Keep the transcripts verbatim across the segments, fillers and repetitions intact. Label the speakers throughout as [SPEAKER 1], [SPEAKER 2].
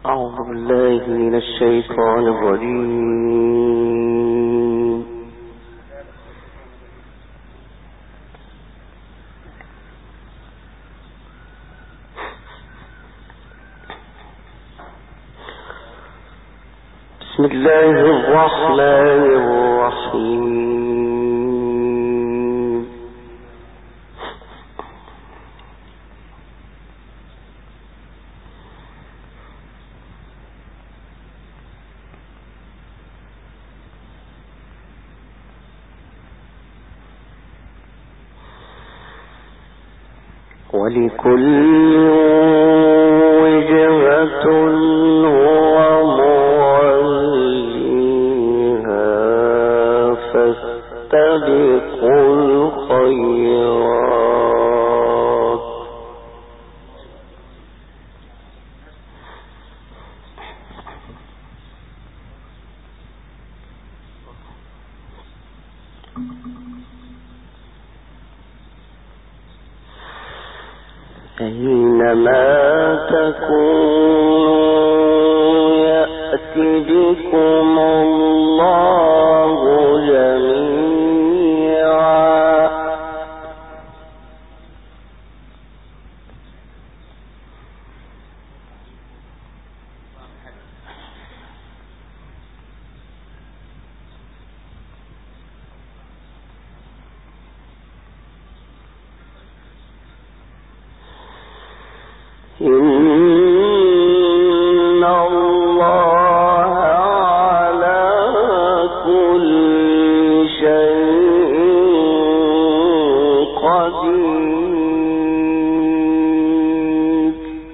[SPEAKER 1] أعوذ بالله من الشيطان الرجيم. بسم الله الرحمن الرحيم. ولكل وجهة هو موليها فاستبقوا الخيرات أينما تكونوا يأت بكم الله جميعا إن الله على كل شيء قدير.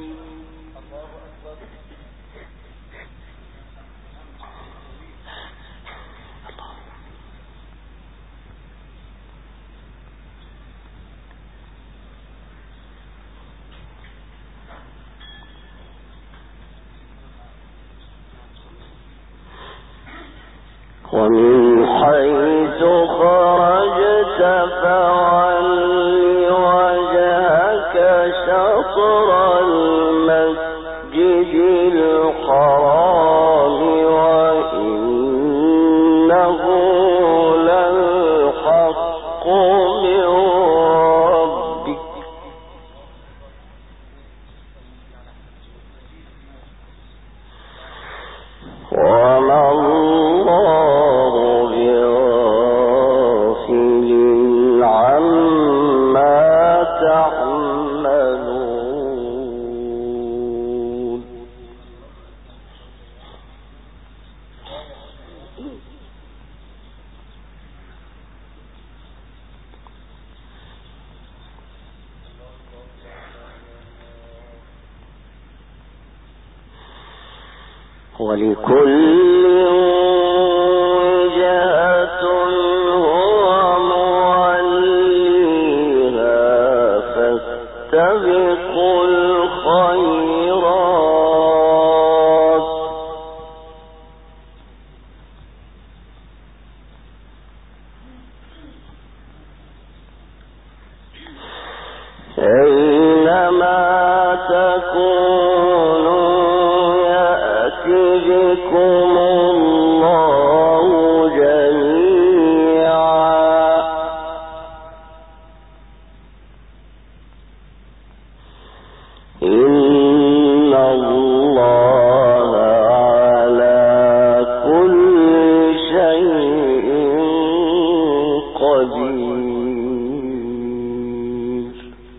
[SPEAKER 1] ومن حيث خرجت فول وجهك شطر المسجد الحرام وإنه للحق من ربك وما الله بغافل عما تعملون. ولكل وجهة هو موليها فاستبقوا الخيرات أينما تكونوا بكم الله جميعا إن الله على كل شيء قدير.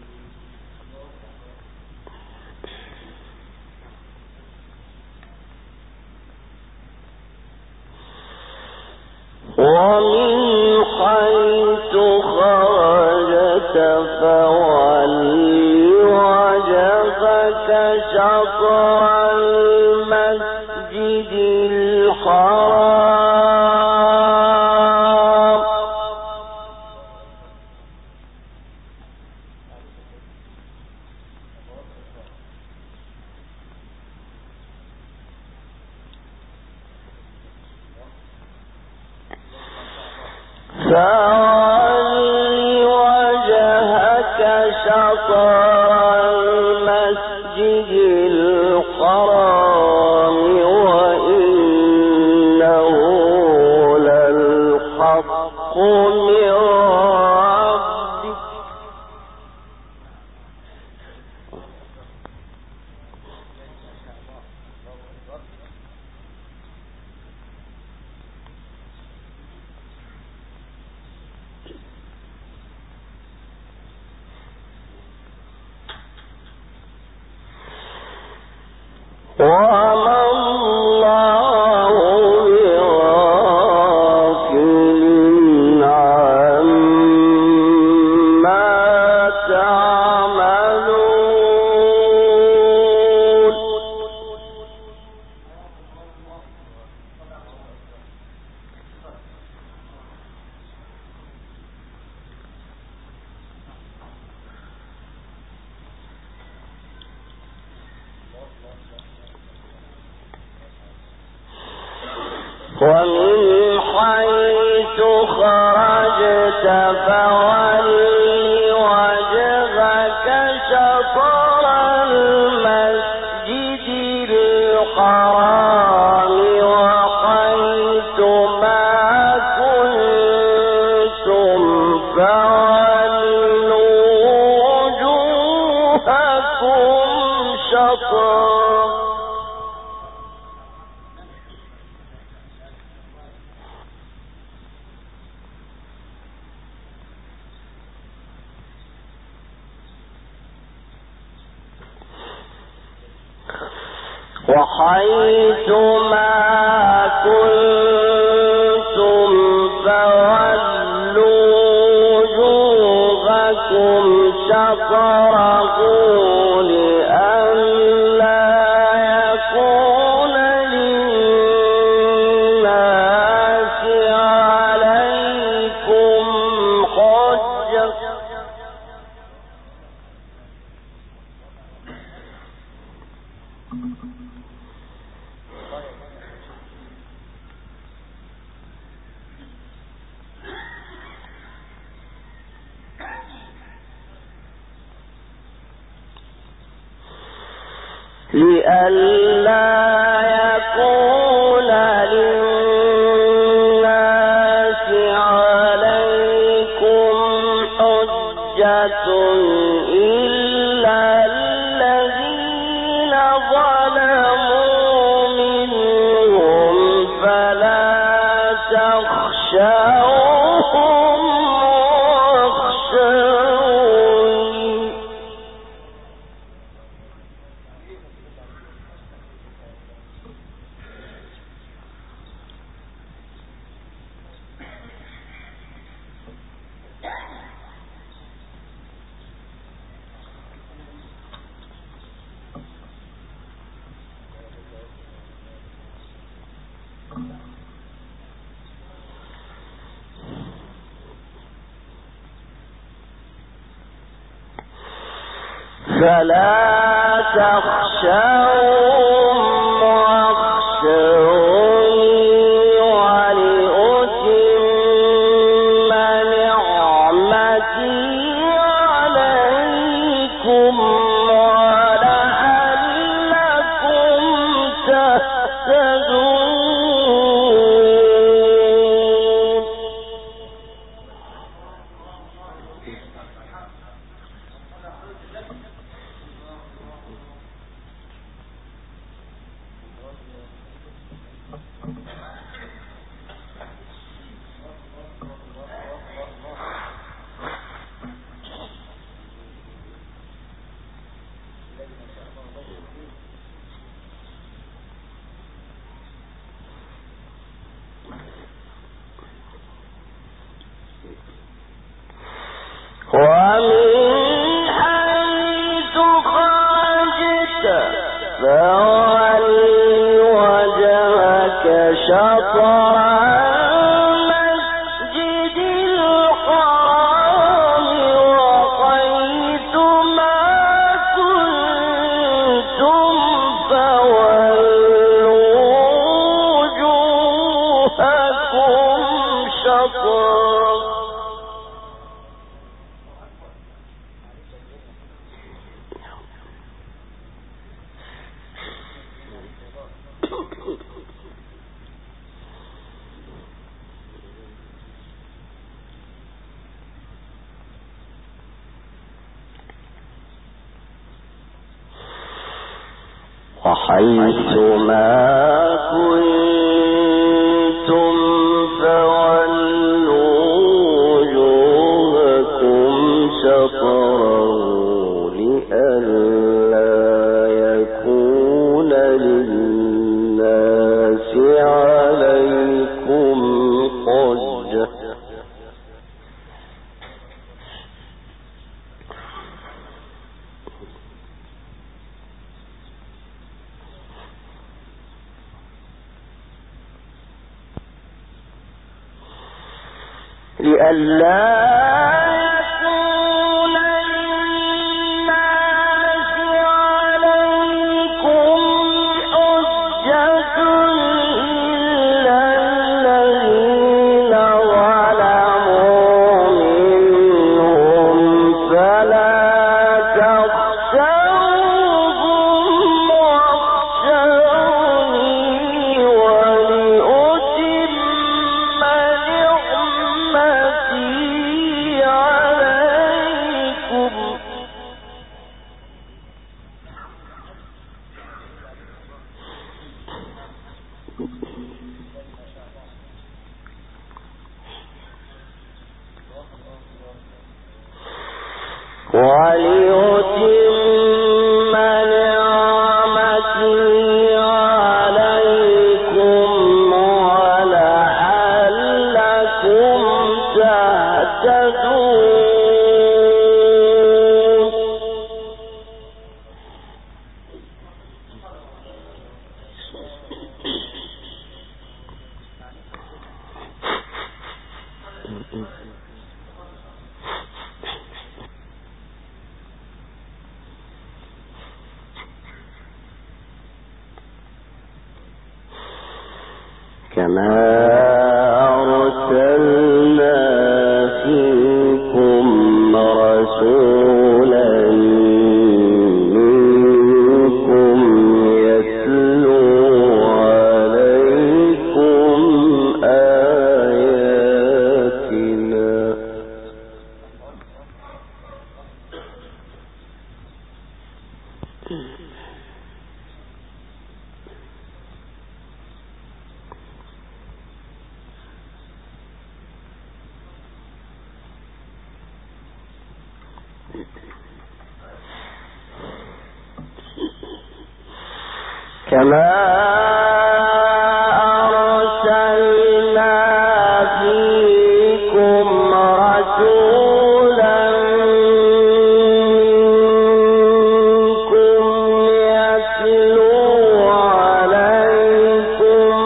[SPEAKER 1] ومن حيث خرجت فول وجهك شطر المسجد الحرام فول وجهك شطر المسجد الحرام ومن حيث خرجت فول وجهك شطر المسجد الحرام وحيث ما كنتم فولوا وجوهكم شطره وحيث ما كنتم فولوا وجوهكم شطره لئلا يكون للناس عليكم حجة لئلا يكون للناس عليكم حجة إلا الذين ظلموا منهم فلا تخشوهم واخشوني فلا تخشوهم واخشوني ولأتم نعمتي عليكم ولعلكم تهتدون ومن حيث خرجت فول وجهك شطر المسجد الحرام وحيث ما كنتم فولوا وجوهكم شطره وحيث ما كنتم فولوا وجوهكم شطره لئلا يكون للناس عليكم حجة لئلا وليتم نعمتي عليكم ولعلكم تهتدون. كما أرسلنا فيكم رسولا منكم يتلو عليكم آياتنا كما أرسلنا فيكم رسولا منكم يتلو عليكم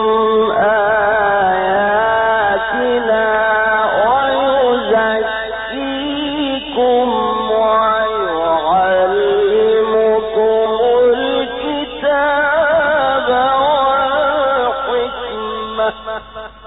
[SPEAKER 1] آياتنا ويزكيكم ويعلمكم الكتاب والحكمة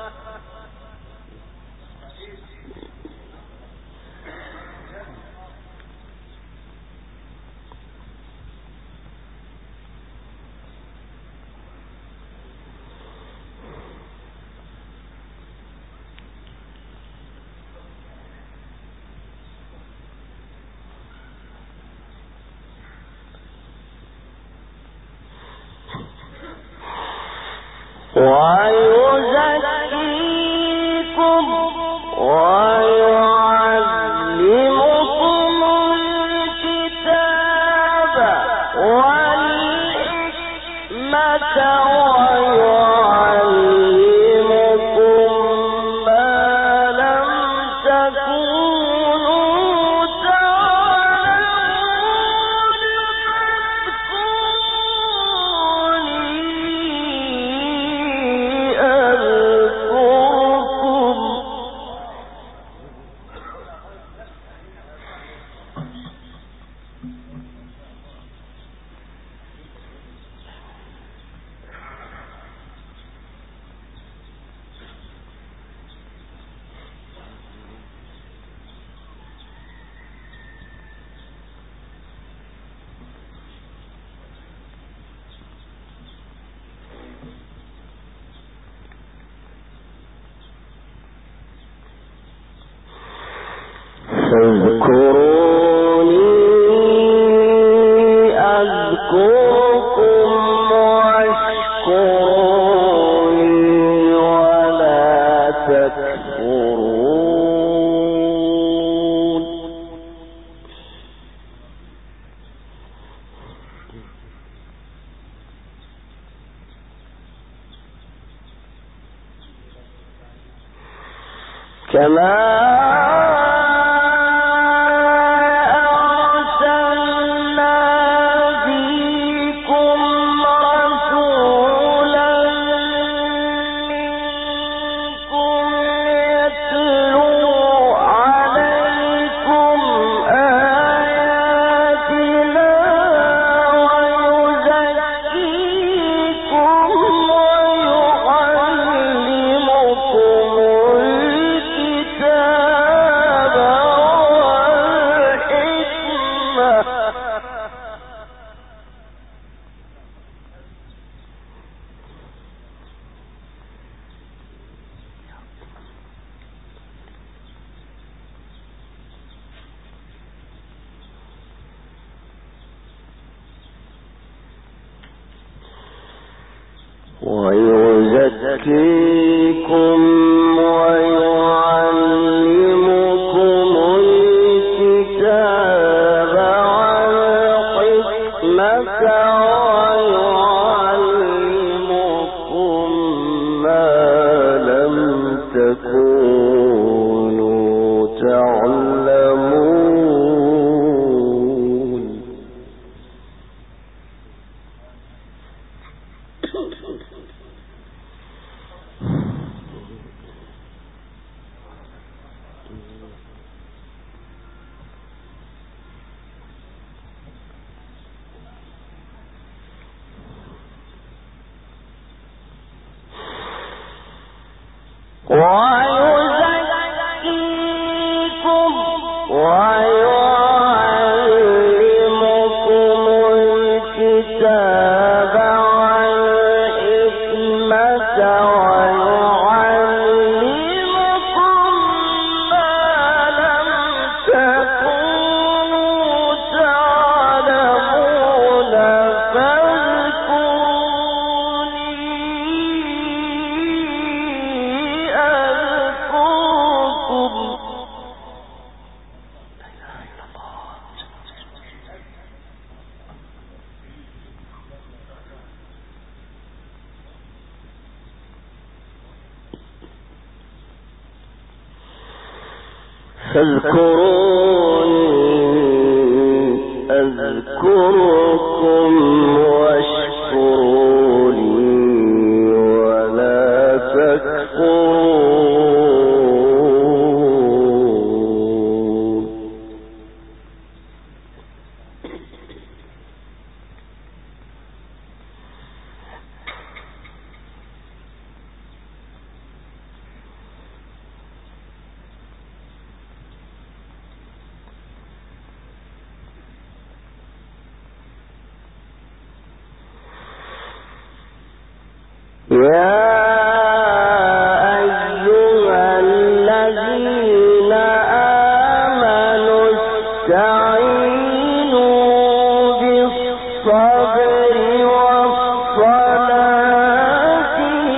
[SPEAKER 1] ويزكيكم ويعلمكم الكتاب والحكمة ويعلمكم ما لم تكونوا تعلمون فاذكروني أذكركم واشكروني ولا تكفرون. ويزكيكم ويعلمكم الكتاب والحكمة ويعلمكم ما لم تكونوا تعلمون. ويزكيكم ويعلمكم الكتاب والحكمة ويعلمكم ما لم تكونوا تعلمون فاذكروني أذكركم. فاذكروني أذكركم واشكروا لي ولا تكفرون. يا أيها الذين آمنوا استعينوا بالصبر والصلاة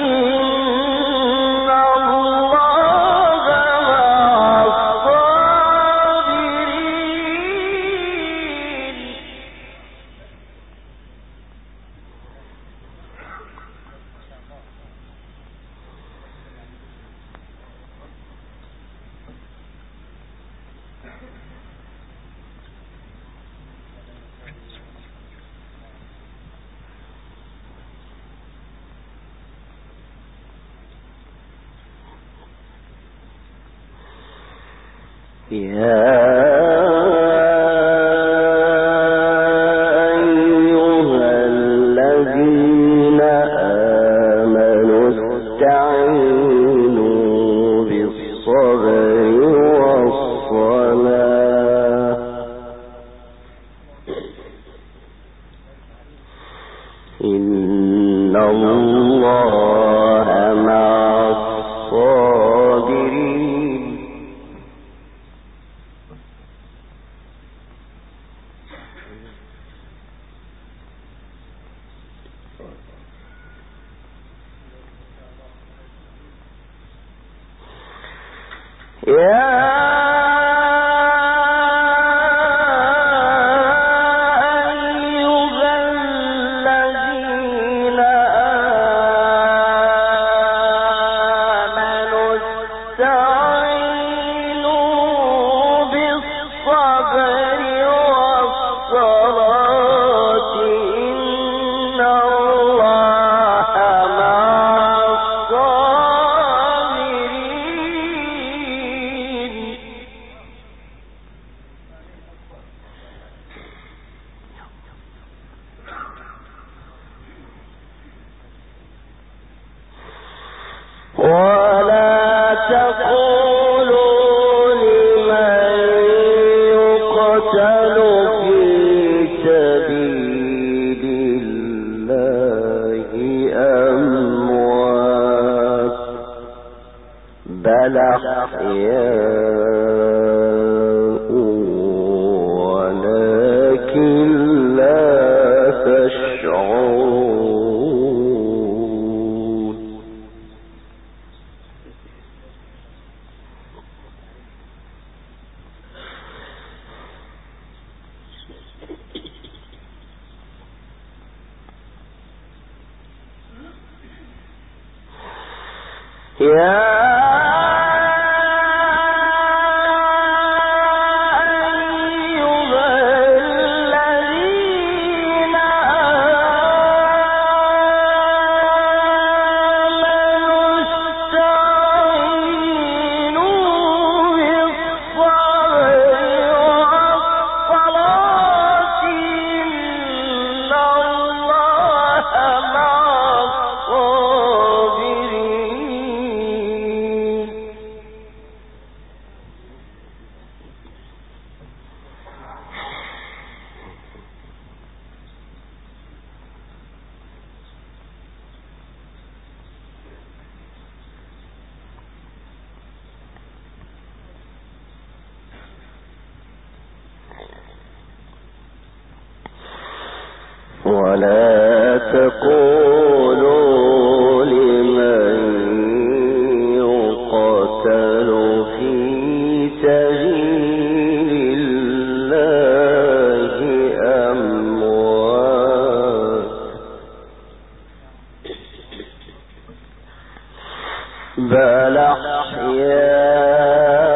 [SPEAKER 1] إن الله مع الصابرين. يا أيها الذين آمنوا استعينوا بالصبر والصلاة إن الله مع الصابرين. يا أيها الذين آمنوا استعينوا ولا تقولوا لمن يقتل في سبيل الله أموات بل أحياء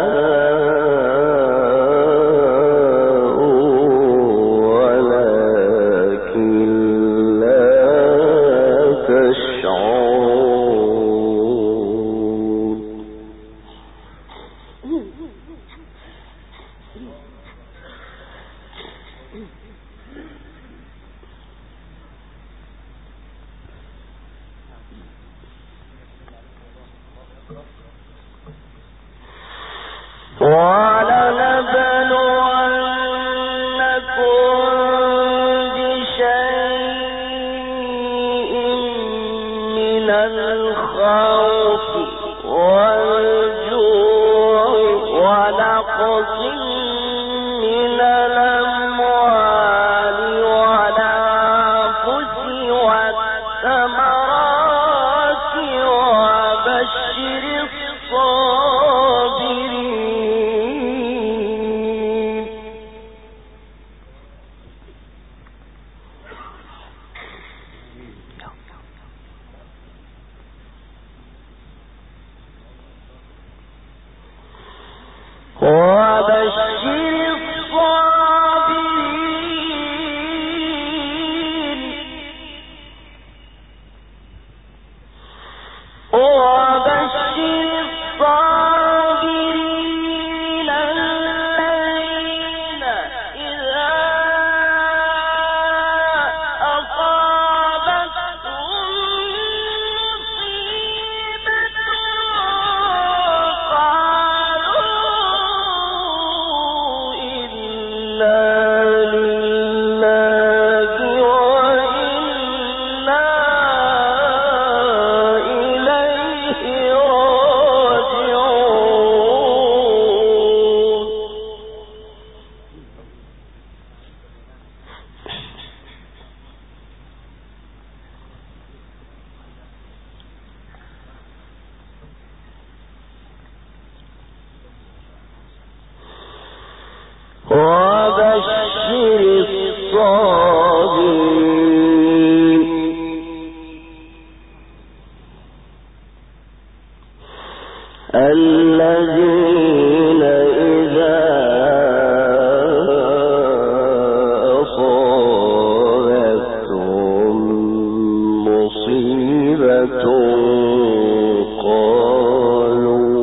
[SPEAKER 1] الذين إذا أصابتهم مصيبة قالوا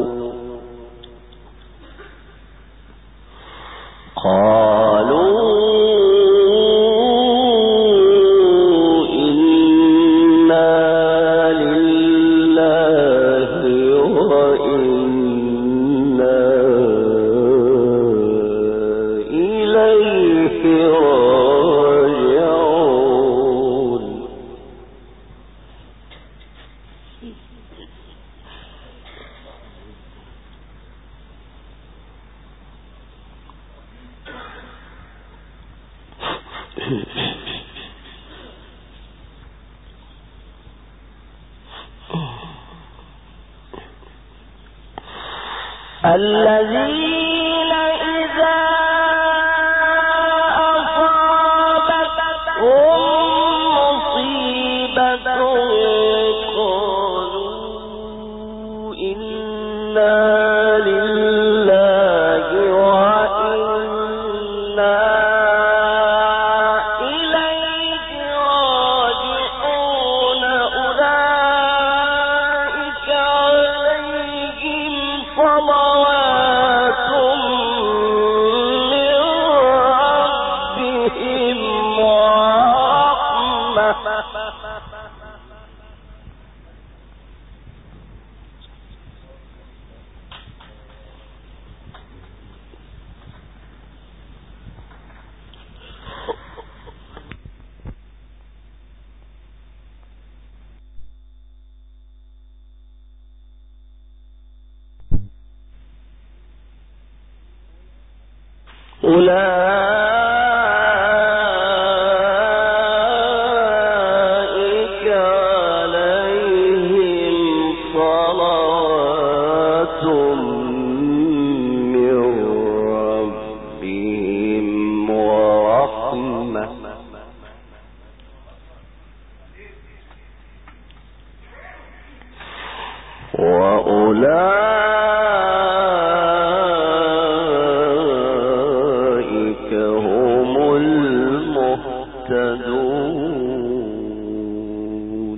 [SPEAKER 1] قالوا إنا لله الذين إذا أصابتهم مصيبة قالوا إنا لله وإنا إليه راجعون أولئك عليهم صلوات من ربهم ورحمة أولئك عليهم صلوات من ربهم ورحمة وأولئك هم المهتدون.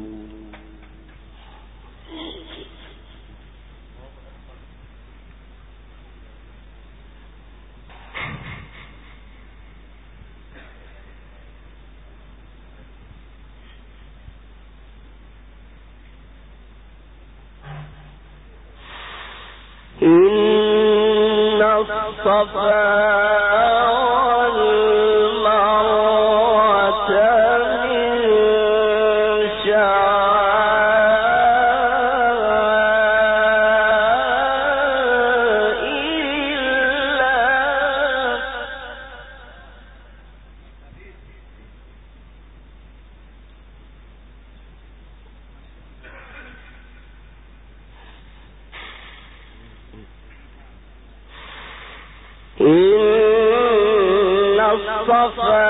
[SPEAKER 1] إن الصفا والمروة من شعائر الله إن الصفا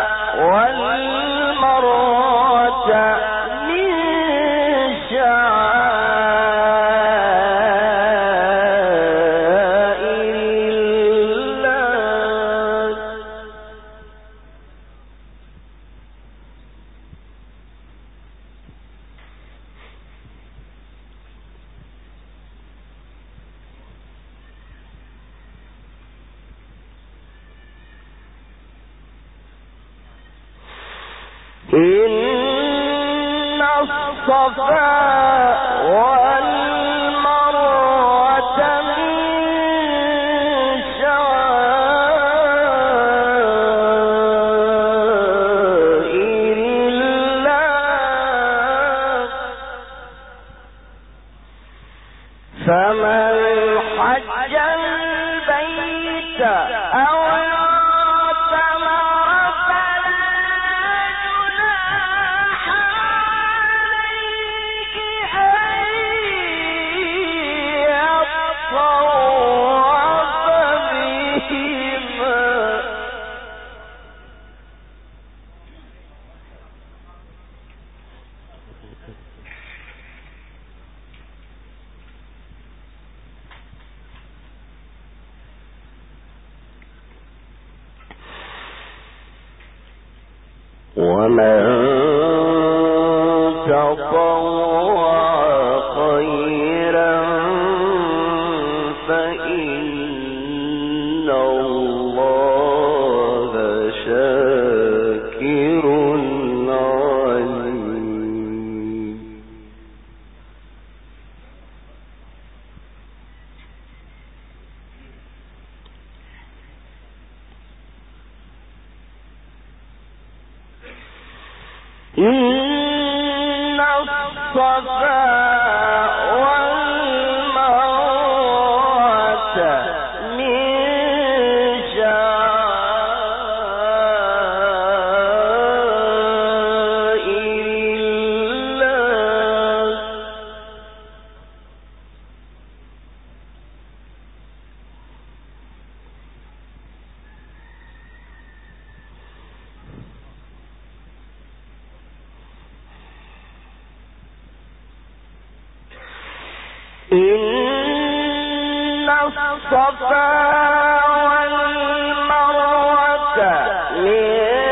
[SPEAKER 1] والمروة من شعائر الله إن الصفا والمروة من شعائر الله فمن حج البيت أو ومن تطوع خيرا فإن الله شاكر عليم. إن الصفا إن الصفا والمروة من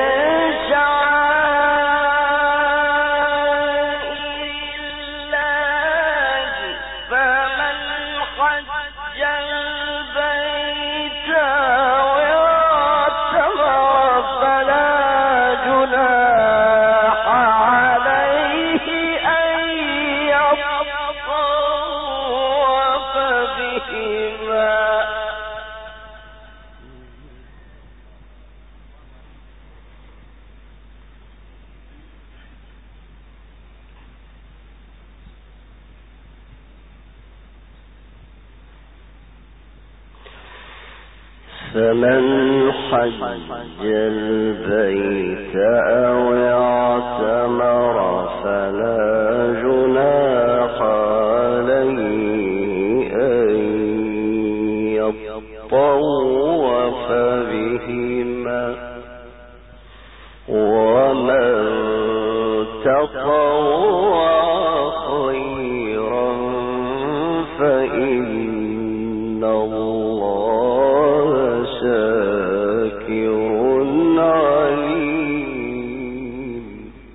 [SPEAKER 1] فمن حج البيت أو اعتمر فلا جناح عليه أن يطوف بهما ومن تطوع خيرا فإن الله شاكر عليم.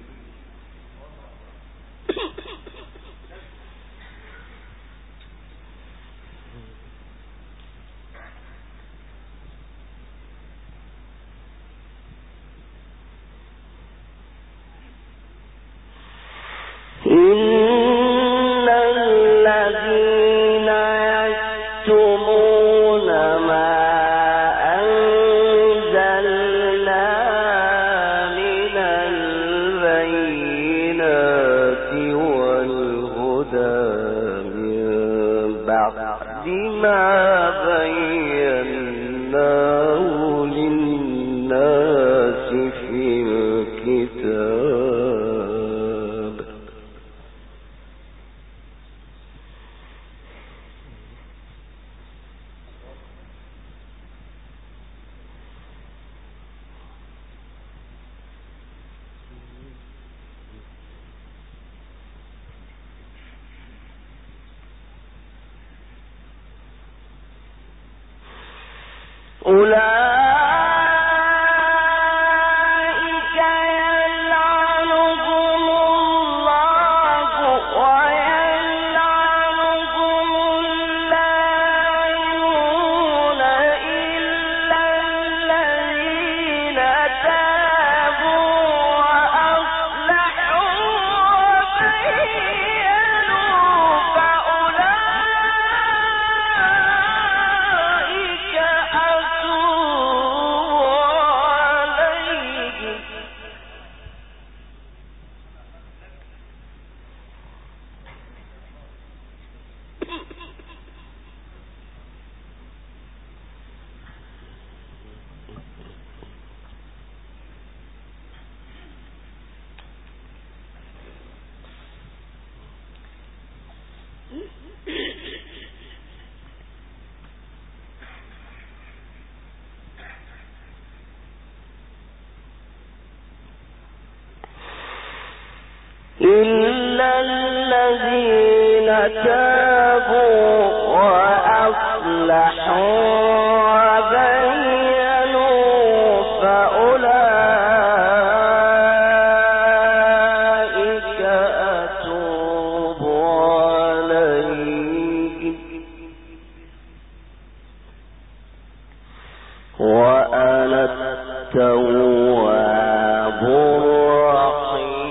[SPEAKER 1] إن الذين يكتمون ما ما بيناه للناس في الكتاب أولئك يلعنهم الله ويلعنهم اللاعنون إلا الذين تابوا وأصلحوا وبينوا فأولئك إلا الذين تابوا وأصلحوا وبينوا فأولئك أتوب عليهم وأنا التواب الرحيم.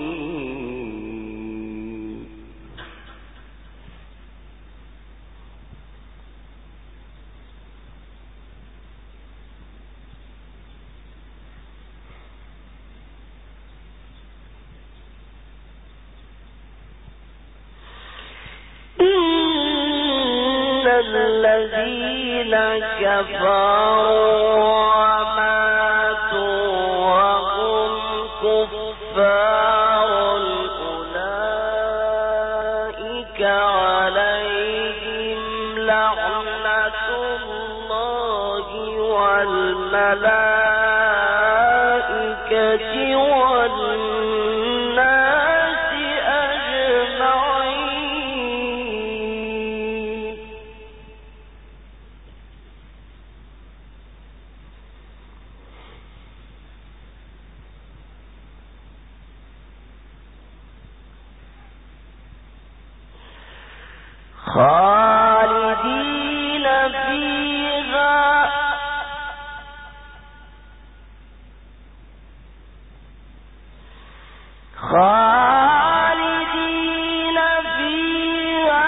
[SPEAKER 1] إن الذين كفروا وماتوا وهم كفار أولئك عليهم لعنة الله والملائكة والناس أجمعين. خالدين فيها خالدين فيها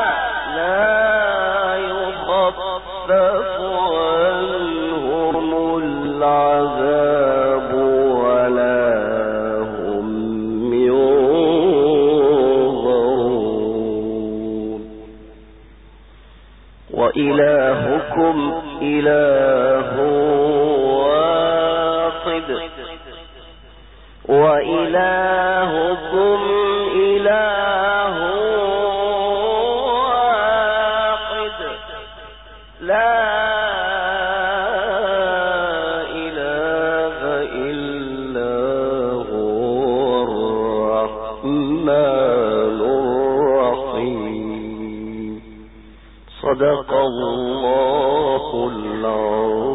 [SPEAKER 1] لا يخفف عنهم العذاب ولا هم ينظرون وإلهكم إله واحد وإلهكم إله واحد لا إله إلا هو الرحمن الرحيم صدق الله العظيم.